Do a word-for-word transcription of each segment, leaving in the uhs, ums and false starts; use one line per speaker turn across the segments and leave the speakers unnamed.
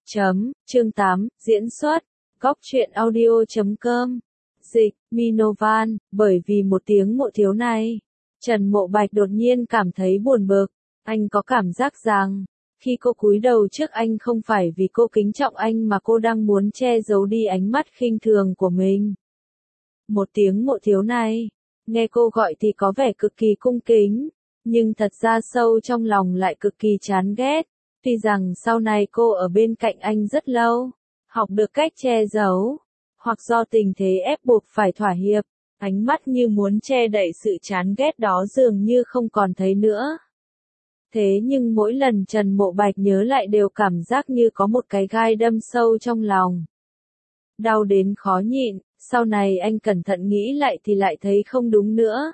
Chấm, chương tám, diễn xuất, góc truyện audio chấm com, dịch, Minovan, bởi vì một tiếng mộ thiếu này. Trần Mộ Bạch đột nhiên cảm thấy buồn bực, anh có cảm giác rằng, khi cô cúi đầu trước anh không phải vì cô kính trọng anh mà cô đang muốn che giấu đi ánh mắt khinh thường của mình. Một tiếng mộ thiếu này, nghe cô gọi thì có vẻ cực kỳ cung kính, nhưng thật ra sâu trong lòng lại cực kỳ chán ghét. Tuy rằng sau này cô ở bên cạnh anh rất lâu, học được cách che giấu, hoặc do tình thế ép buộc phải thỏa hiệp, ánh mắt như muốn che đậy sự chán ghét đó dường như không còn thấy nữa. Thế nhưng mỗi lần Trần Mộ Bạch nhớ lại đều cảm giác như có một cái gai đâm sâu trong lòng. Đau đến khó nhịn, sau này anh cẩn thận nghĩ lại thì lại thấy không đúng nữa.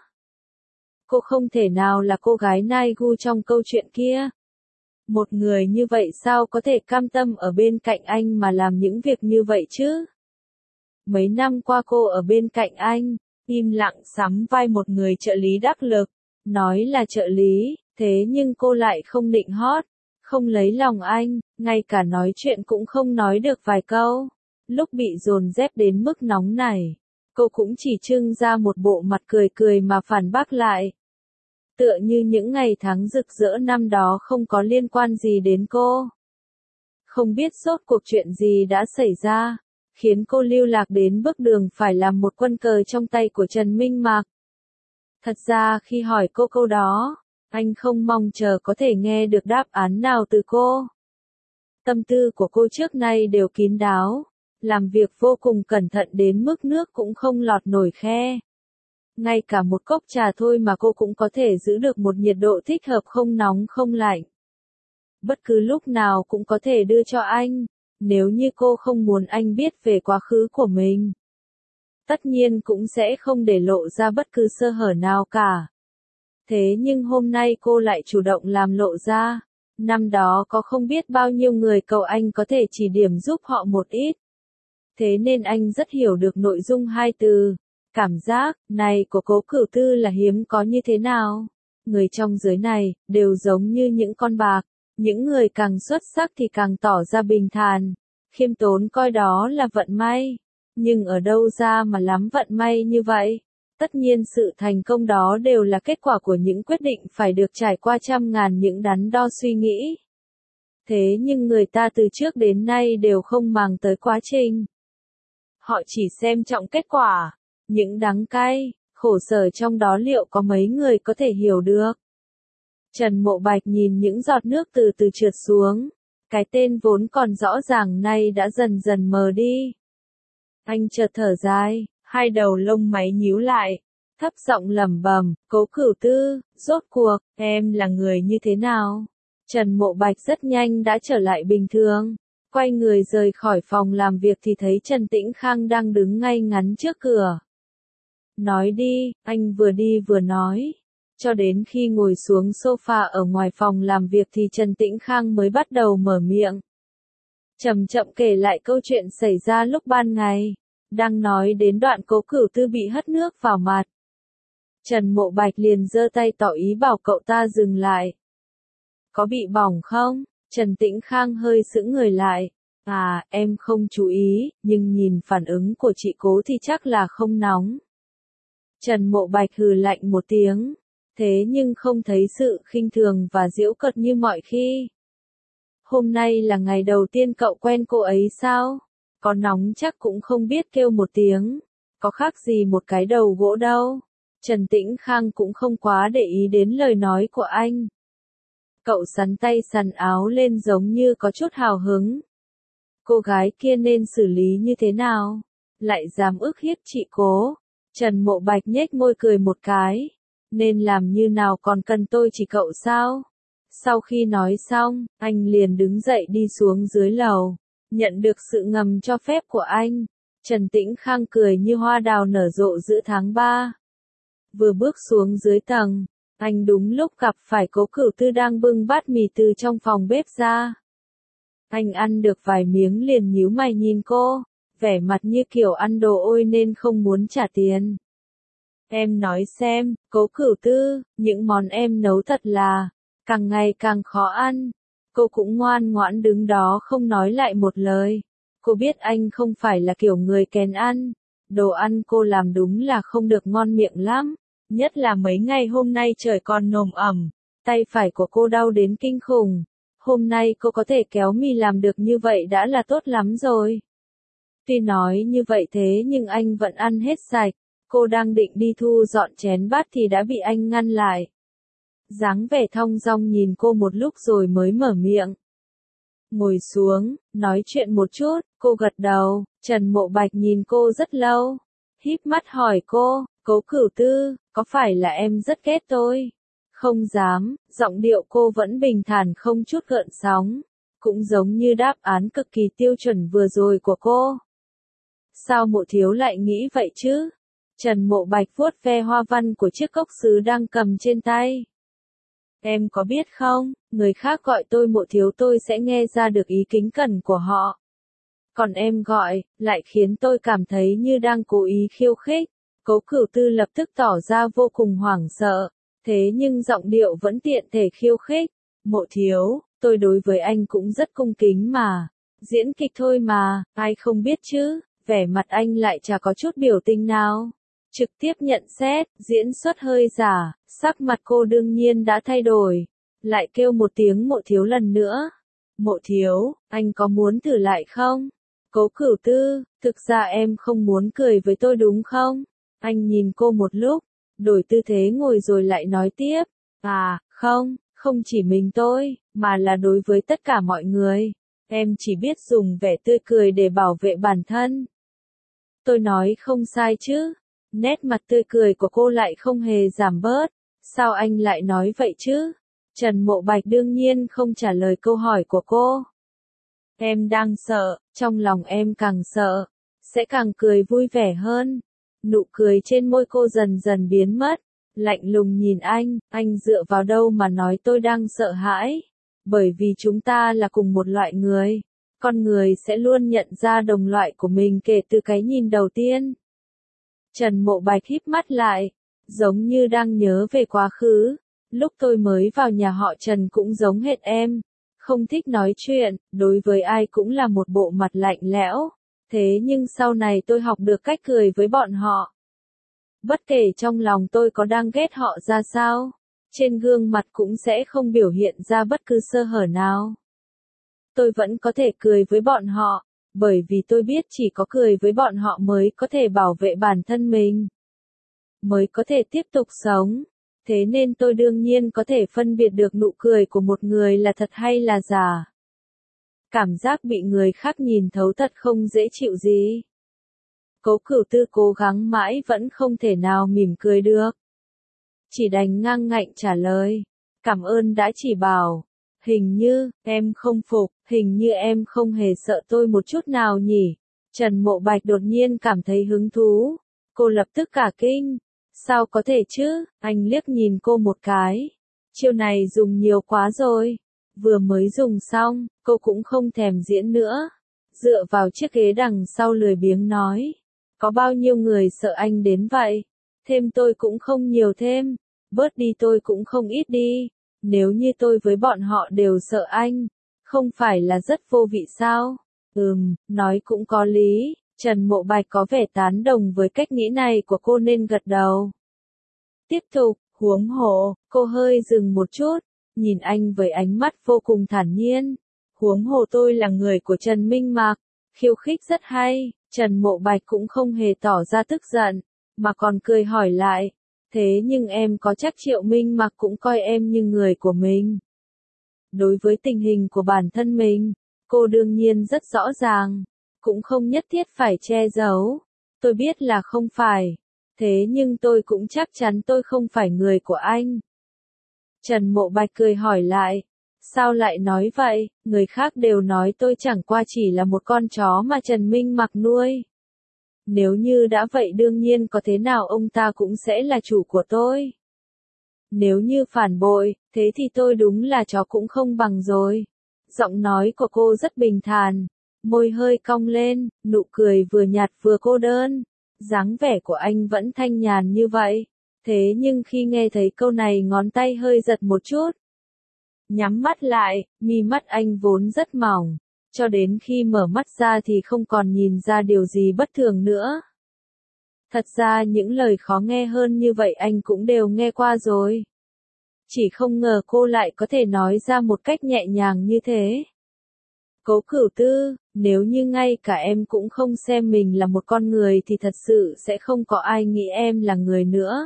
Cô không thể nào là cô gái nai gu trong câu chuyện kia. Một người như vậy sao có thể cam tâm ở bên cạnh anh mà làm những việc như vậy chứ? Mấy năm qua cô ở bên cạnh anh, im lặng sắm vai một người trợ lý đắc lực, nói là trợ lý, thế nhưng cô lại không nịnh hót, không lấy lòng anh, ngay cả nói chuyện cũng không nói được vài câu. Lúc bị dồn dép đến mức nóng này, cô cũng chỉ trưng ra một bộ mặt cười cười mà phản bác lại. Tựa như những ngày tháng rực rỡ năm đó không có liên quan gì đến cô. Không biết rốt cuộc chuyện gì đã xảy ra, khiến cô lưu lạc đến bước đường phải làm một quân cờ trong tay của Trần Minh Mạc. Thật ra khi hỏi cô câu đó, anh không mong chờ có thể nghe được đáp án nào từ cô. Tâm tư của cô trước nay đều kín đáo, làm việc vô cùng cẩn thận đến mức nước cũng không lọt nổi khe. Ngay cả một cốc trà thôi mà cô cũng có thể giữ được một nhiệt độ thích hợp, không nóng không lạnh. Bất cứ lúc nào cũng có thể đưa cho anh, nếu như cô không muốn anh biết về quá khứ của mình. Tất nhiên cũng sẽ không để lộ ra bất cứ sơ hở nào cả. Thế nhưng hôm nay cô lại chủ động làm lộ ra. Năm đó có không biết bao nhiêu người cầu anh có thể chỉ điểm giúp họ một ít. Thế nên anh rất hiểu được nội dung hai từ. Cảm giác này của Cố Cửu Tư là hiếm có như thế nào. Người trong giới này đều giống như những con bạc, những người càng xuất sắc thì càng tỏ ra bình thản, khiêm tốn coi đó là vận may. Nhưng ở đâu ra mà lắm vận may như vậy? Tất nhiên sự thành công đó đều là kết quả của những quyết định phải được trải qua trăm ngàn những đắn đo suy nghĩ. Thế nhưng người ta từ trước đến nay đều không màng tới quá trình. Họ chỉ xem trọng kết quả. Những đắng cay, khổ sở trong đó liệu có mấy người có thể hiểu được? Trần Mộ Bạch nhìn những giọt nước từ từ trượt xuống. Cái tên vốn còn rõ ràng nay đã dần dần mờ đi. Anh chợt thở dài, hai đầu lông mày nhíu lại, thấp giọng lẩm bẩm, Cố Cửu Tư, rốt cuộc, em là người như thế nào? Trần Mộ Bạch rất nhanh đã trở lại bình thường. Quay người rời khỏi phòng làm việc thì thấy Trần Tĩnh Khang đang đứng ngay ngắn trước cửa. Nói đi, anh vừa đi vừa nói. Cho đến khi ngồi xuống sofa ở ngoài phòng làm việc thì Trần Tĩnh Khang mới bắt đầu mở miệng. Chậm chậm kể lại câu chuyện xảy ra lúc ban ngày. Đang nói đến đoạn Cố Cửu Tư bị hất nước vào mặt. Trần Mộ Bạch liền giơ tay tỏ ý bảo cậu ta dừng lại. Có bị bỏng không? Trần Tĩnh Khang hơi sững người lại. À, em không chú ý, nhưng nhìn phản ứng của chị Cố thì chắc là không nóng. Trần Mộ Bạch hừ lạnh một tiếng, thế nhưng không thấy sự khinh thường và giễu cợt như mọi khi. Hôm nay là ngày đầu tiên cậu quen cô ấy sao? Có nóng chắc cũng không biết kêu một tiếng, có khác gì một cái đầu gỗ đâu. Trần Tĩnh Khang cũng không quá để ý đến lời nói của anh. Cậu sắn tay sắn áo lên giống như có chút hào hứng. Cô gái kia nên xử lý như thế nào? Lại dám ức hiếp chị Cố. Trần Mộ Bạch nhếch môi cười một cái. Nên làm như nào còn cần tôi chỉ cậu sao? Sau khi nói xong, anh liền đứng dậy đi xuống dưới lầu. Nhận được sự ngầm cho phép của anh, Trần Tĩnh Khang cười như hoa đào nở rộ giữa tháng ba. Vừa bước xuống dưới tầng, anh đúng lúc gặp phải Cố Cửu Tư đang bưng bát mì từ trong phòng bếp ra. Anh ăn được vài miếng liền nhíu mày nhìn cô, vẻ mặt như kiểu ăn đồ ôi nên không muốn trả tiền. Em nói xem, Cố Cửu Tư, những món em nấu thật là càng ngày càng khó ăn. Cô cũng ngoan ngoãn đứng đó không nói lại một lời. Cô biết anh không phải là kiểu người kén ăn. Đồ ăn cô làm đúng là không được ngon miệng lắm. Nhất là mấy ngày hôm nay trời còn nồm ẩm. Tay phải của cô đau đến kinh khủng. Hôm nay cô có thể kéo mì làm được như vậy đã là tốt lắm rồi. Tuy nói như vậy thế nhưng anh vẫn ăn hết sạch. Cô đang định đi thu dọn chén bát thì đã bị anh ngăn lại. Dáng vẻ thong dong nhìn cô một lúc rồi mới mở miệng. Ngồi xuống, nói chuyện một chút, cô gật đầu. Trần Mộ Bạch nhìn cô rất lâu. Híp mắt hỏi cô, Cố Cửu Tư, có phải là em rất ghét tôi? Không dám, giọng điệu cô vẫn bình thản không chút gợn sóng. Cũng giống như đáp án cực kỳ tiêu chuẩn vừa rồi của cô. Sao Mộ Thiếu lại nghĩ vậy chứ? Trần Mộ Bạch vuốt ve hoa văn của chiếc cốc sứ đang cầm trên tay. Em có biết không, người khác gọi tôi Mộ Thiếu tôi sẽ nghe ra được ý kính cẩn của họ. Còn em gọi, lại khiến tôi cảm thấy như đang cố ý khiêu khích. Cố Cửu Tư lập tức tỏ ra vô cùng hoảng sợ. Thế nhưng giọng điệu vẫn tiện thể khiêu khích. Mộ Thiếu, tôi đối với anh cũng rất cung kính mà. Diễn kịch thôi mà, ai không biết chứ. Vẻ mặt anh lại chả có chút biểu tình nào. Trực tiếp nhận xét, diễn xuất hơi giả, sắc mặt cô đương nhiên đã thay đổi. Lại kêu một tiếng Mộ Thiếu lần nữa. Mộ Thiếu, anh có muốn thử lại không? Cố Cửu Tư, thực ra em không muốn cười với tôi đúng không? Anh nhìn cô một lúc, đổi tư thế ngồi rồi lại nói tiếp. À, không, không chỉ mình tôi, mà là đối với tất cả mọi người. Em chỉ biết dùng vẻ tươi cười để bảo vệ bản thân. Tôi nói không sai chứ. Nét mặt tươi cười của cô lại không hề giảm bớt. Sao anh lại nói vậy chứ? Trần Mộ Bạch đương nhiên không trả lời câu hỏi của cô. Em đang sợ, trong lòng em càng sợ, sẽ càng cười vui vẻ hơn. Nụ cười trên môi cô dần dần biến mất. Lạnh lùng nhìn anh, anh dựa vào đâu mà nói tôi đang sợ hãi? Bởi vì chúng ta là cùng một loại người. Con người sẽ luôn nhận ra đồng loại của mình kể từ cái nhìn đầu tiên. Trần Mộ Bạch híp mắt lại, giống như đang nhớ về quá khứ. Lúc tôi mới vào nhà họ Trần cũng giống hệt em. Không thích nói chuyện, đối với ai cũng là một bộ mặt lạnh lẽo. Thế nhưng sau này tôi học được cách cười với bọn họ. Bất kể trong lòng tôi có đang ghét họ ra sao, trên gương mặt cũng sẽ không biểu hiện ra bất cứ sơ hở nào. Tôi vẫn có thể cười với bọn họ, bởi vì tôi biết chỉ có cười với bọn họ mới có thể bảo vệ bản thân mình, mới có thể tiếp tục sống. Thế nên tôi đương nhiên có thể phân biệt được nụ cười của một người là thật hay là giả. Cảm giác bị người khác nhìn thấu thật không dễ chịu gì. Cố Cửu Tư cố gắng mãi vẫn không thể nào mỉm cười được. Chỉ đành ngang ngạnh trả lời. Cảm ơn đã chỉ bảo. Hình như, em không phục, hình như em không hề sợ tôi một chút nào nhỉ. Trần Mộ Bạch đột nhiên cảm thấy hứng thú. Cô lập tức cả kinh. Sao có thể chứ, anh liếc nhìn cô một cái. Chiêu này dùng nhiều quá rồi. Vừa mới dùng xong, cô cũng không thèm diễn nữa. Dựa vào chiếc ghế đằng sau lười biếng nói. Có bao nhiêu người sợ anh đến vậy? Thêm tôi cũng không nhiều thêm. Bớt đi tôi cũng không ít đi. Nếu như tôi với bọn họ đều sợ anh, không phải là rất vô vị sao? Ừm, nói cũng có lý. Trần Mộ Bạch có vẻ tán đồng với cách nghĩ này của cô nên gật đầu. Tiếp tục, huống hồ, cô hơi dừng một chút, nhìn anh với ánh mắt vô cùng thản nhiên. Huống hồ tôi là người của Trần Minh Mạc, khiêu khích rất hay. Trần Mộ Bạch cũng không hề tỏ ra tức giận, mà còn cười hỏi lại. Thế nhưng em có chắc Triệu Minh Mạc cũng coi em như người của mình? Đối với tình hình của bản thân mình, cô đương nhiên rất rõ ràng, cũng không nhất thiết phải che giấu. Tôi biết là không phải, thế nhưng tôi cũng chắc chắn tôi không phải người của anh. Trần Mộ Bạch cười hỏi lại, sao lại nói vậy? Người khác đều nói tôi chẳng qua chỉ là một con chó mà Trần Minh Mạc nuôi. Nếu như đã vậy đương nhiên có thế nào ông ta cũng sẽ là chủ của tôi. Nếu như phản bội, thế thì tôi đúng là chó cũng không bằng rồi. Giọng nói của cô rất bình thản, môi hơi cong lên, nụ cười vừa nhạt vừa cô đơn. Dáng vẻ của anh vẫn thanh nhàn như vậy. Thế nhưng khi nghe thấy câu này ngón tay hơi giật một chút. Nhắm mắt lại, mi mắt anh vốn rất mỏng, cho đến khi mở mắt ra thì không còn nhìn ra điều gì bất thường nữa. Thật ra những lời khó nghe hơn như vậy anh cũng đều nghe qua rồi. Chỉ không ngờ cô lại có thể nói ra một cách nhẹ nhàng như thế. Cố Cửu Tư, nếu như ngay cả em cũng không xem mình là một con người thì thật sự sẽ không có ai nghĩ em là người nữa.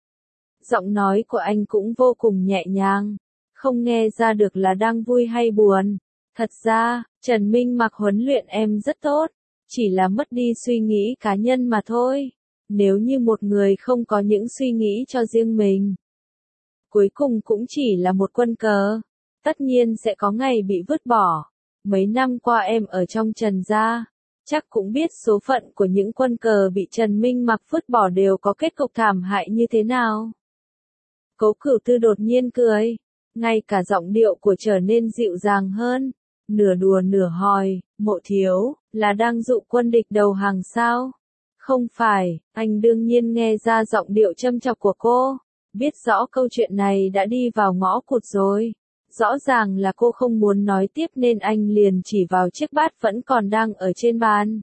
Giọng nói của anh cũng vô cùng nhẹ nhàng, không nghe ra được là đang vui hay buồn. Thật ra, Trần Minh Mặc huấn luyện em rất tốt, chỉ là mất đi suy nghĩ cá nhân mà thôi. Nếu như một người không có những suy nghĩ cho riêng mình, cuối cùng cũng chỉ là một quân cờ, tất nhiên sẽ có ngày bị vứt bỏ. Mấy năm qua em ở trong Trần gia, chắc cũng biết số phận của những quân cờ bị Trần Minh Mặc vứt bỏ đều có kết cục thảm hại như thế nào. Cố Cửu Tư đột nhiên cười, ngay cả giọng điệu của trở nên dịu dàng hơn, nửa đùa nửa hỏi, Mộ thiếu, là đang dụ quân địch đầu hàng sao? Không phải, anh đương nhiên nghe ra giọng điệu châm chọc của cô, biết rõ câu chuyện này đã đi vào ngõ cụt rồi. Rõ ràng là cô không muốn nói tiếp nên anh liền chỉ vào chiếc bát vẫn còn đang ở trên bàn.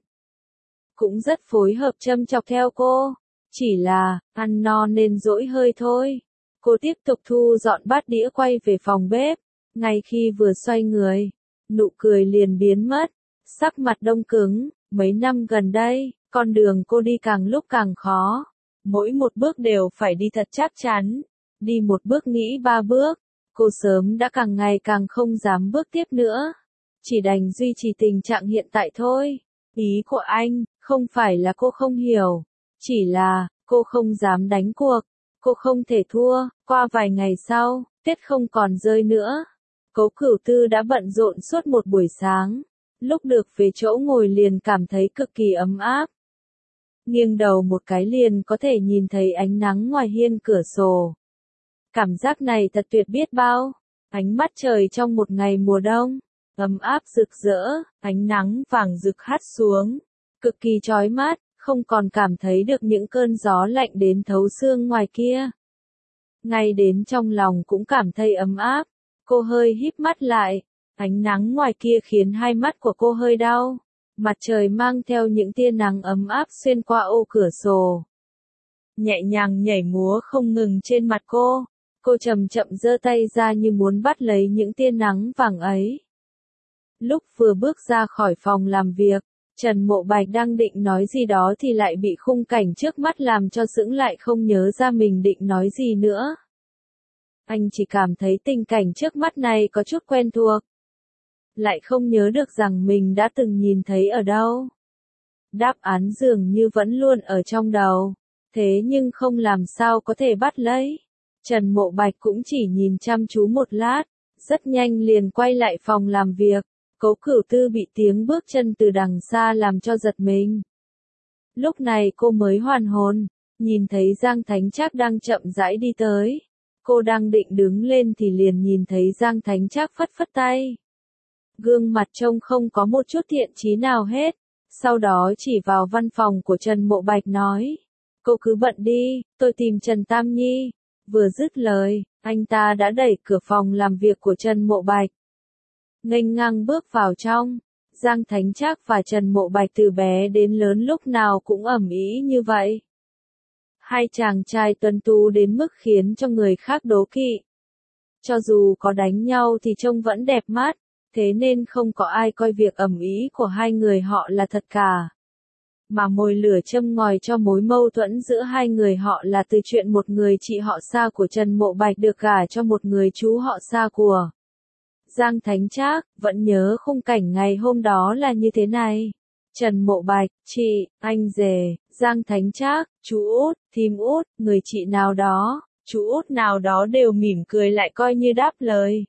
Cũng rất phối hợp châm chọc theo cô, chỉ là, ăn no nên dỗi hơi thôi. Cô tiếp tục thu dọn bát đĩa quay về phòng bếp, ngay khi vừa xoay người, nụ cười liền biến mất, sắc mặt đông cứng. Mấy năm gần đây, con đường cô đi càng lúc càng khó, mỗi một bước đều phải đi thật chắc chắn, đi một bước nghĩ ba bước. Cô sớm đã càng ngày càng không dám bước tiếp nữa, chỉ đành duy trì tình trạng hiện tại thôi. Ý của anh, không phải là cô không hiểu, chỉ là, cô không dám đánh cuộc, cô không thể thua. Qua vài ngày sau, tuyết không còn rơi nữa. Cố Cửu Tư đã bận rộn suốt một buổi sáng, lúc được về chỗ ngồi liền cảm thấy cực kỳ ấm áp. Nghiêng đầu một cái liền có thể nhìn thấy ánh nắng ngoài hiên cửa sổ. Cảm giác này thật tuyệt biết bao, ánh mắt trời trong một ngày mùa đông, ấm áp rực rỡ, ánh nắng vàng rực hắt xuống, cực kỳ chói mắt, không còn cảm thấy được những cơn gió lạnh đến thấu xương ngoài kia. Ngay đến trong lòng cũng cảm thấy ấm áp, cô hơi híp mắt lại, ánh nắng ngoài kia khiến hai mắt của cô hơi đau, mặt trời mang theo những tia nắng ấm áp xuyên qua ô cửa sổ, nhẹ nhàng nhảy múa không ngừng trên mặt cô. Cô chậm chậm giơ tay ra như muốn bắt lấy những tia nắng vàng ấy. Lúc vừa bước ra khỏi phòng làm việc, Trần Mộ Bạch đang định nói gì đó thì lại bị khung cảnh trước mắt làm cho sững lại, không nhớ ra mình định nói gì nữa. Anh chỉ cảm thấy tình cảnh trước mắt này có chút quen thuộc, lại không nhớ được rằng mình đã từng nhìn thấy ở đâu. Đáp án dường như vẫn luôn ở trong đầu, thế nhưng không làm sao có thể bắt lấy. Trần Mộ Bạch cũng chỉ nhìn chăm chú một lát, rất nhanh liền quay lại phòng làm việc. Cố Cửu Tư bị tiếng bước chân từ đằng xa làm cho giật mình. Lúc này cô mới hoàn hồn, nhìn thấy Giang Thánh Trác đang chậm rãi đi tới. Cô đang định đứng lên thì liền nhìn thấy Giang Thánh Trác phất phất tay. Gương mặt trông không có một chút thiện chí nào hết, sau đó chỉ vào văn phòng của Trần Mộ Bạch nói. Cô cứ bận đi, tôi tìm Trần Tam Nhi. Vừa dứt lời, anh ta đã đẩy cửa phòng làm việc của Trần Mộ Bạch, nghênh ngang bước vào trong. Giang Thánh Trác và Trần Mộ Bạch từ bé đến lớn lúc nào cũng ầm ĩ như vậy. Hai chàng trai tuấn tú đến mức khiến cho người khác đố kỵ. Cho dù có đánh nhau thì trông vẫn đẹp mắt, thế nên không có ai coi việc ầm ĩ của hai người họ là thật cả. Mà mồi lửa châm ngòi cho mối mâu thuẫn giữa hai người họ là từ chuyện một người chị họ xa của Trần Mộ Bạch được gả cho một người chú họ xa của Giang Thánh Trác. Vẫn nhớ khung cảnh ngày hôm đó là như thế này. Trần Mộ Bạch, chị, anh rể, Giang Thánh Trác, chú út, thím út, người chị nào đó, chú út nào đó đều mỉm cười lại coi như đáp lời.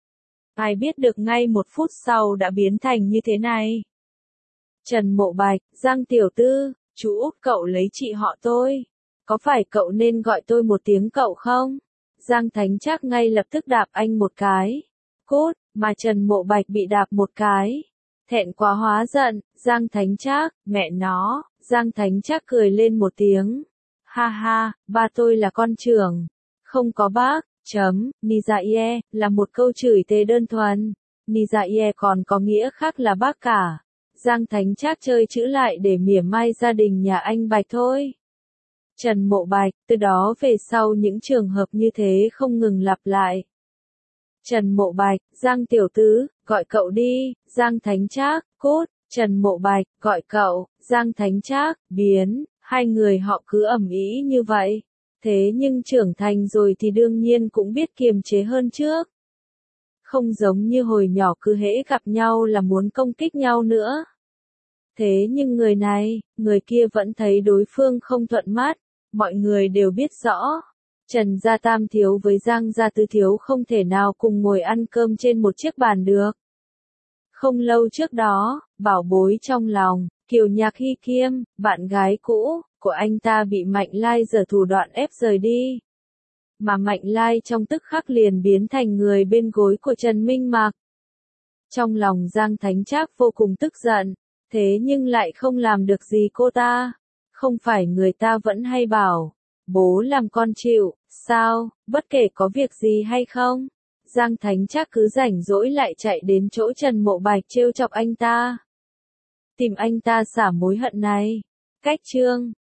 Ai biết được ngay một phút sau đã biến thành như thế này. Trần Mộ Bạch, Giang tiểu thư, chú út cậu lấy chị họ tôi. Có phải cậu nên gọi tôi một tiếng cậu không? Giang Thánh Trác ngay lập tức đạp anh một cái. Cút, mà Trần Mộ Bạch bị đạp một cái. Thẹn quá hóa giận, Giang Thánh Trác, mẹ nó. Giang Thánh Trác cười lên một tiếng. Ha ha, ba tôi là con trưởng. Không có bác, Chấm, Nizaie, là một câu chửi thề đơn thuần. Nizaie còn có nghĩa khác là bác cả. Giang Thánh Trác chơi chữ lại để mỉa mai gia đình nhà anh Bạch thôi. Trần Mộ Bạch, từ đó về sau những trường hợp như thế không ngừng lặp lại. Trần Mộ Bạch, Giang tiểu tứ, gọi cậu đi, Giang Thánh Trác, cốt, Trần Mộ Bạch, gọi cậu, Giang Thánh Trác, biến, hai người họ cứ ầm ĩ như vậy. Thế nhưng trưởng thành rồi thì đương nhiên cũng biết kiềm chế hơn trước. Không giống như hồi nhỏ cứ hễ gặp nhau là muốn công kích nhau nữa. Thế nhưng người này, người kia vẫn thấy đối phương không thuận mắt, mọi người đều biết rõ. Trần gia tam thiếu với Giang gia tứ thiếu không thể nào cùng ngồi ăn cơm trên một chiếc bàn được. Không lâu trước đó, bảo bối trong lòng, Kiều Nhạc Hy Kiêm, bạn gái cũ của anh ta bị Mạnh Lai giở thủ đoạn ép rời đi. Mà Mạnh Lai trong tức khắc liền biến thành người bên gối của Trần Minh Mặc. Trong lòng Giang Thánh Trác vô cùng tức giận, thế nhưng lại không làm được gì cô ta. Không phải người ta vẫn hay bảo, bố làm con chịu, sao, bất kể có việc gì hay không. Giang Thánh Trác cứ rảnh rỗi lại chạy đến chỗ Trần Mộ Bạch trêu chọc anh ta. Tìm anh ta xả mối hận này. Cách chương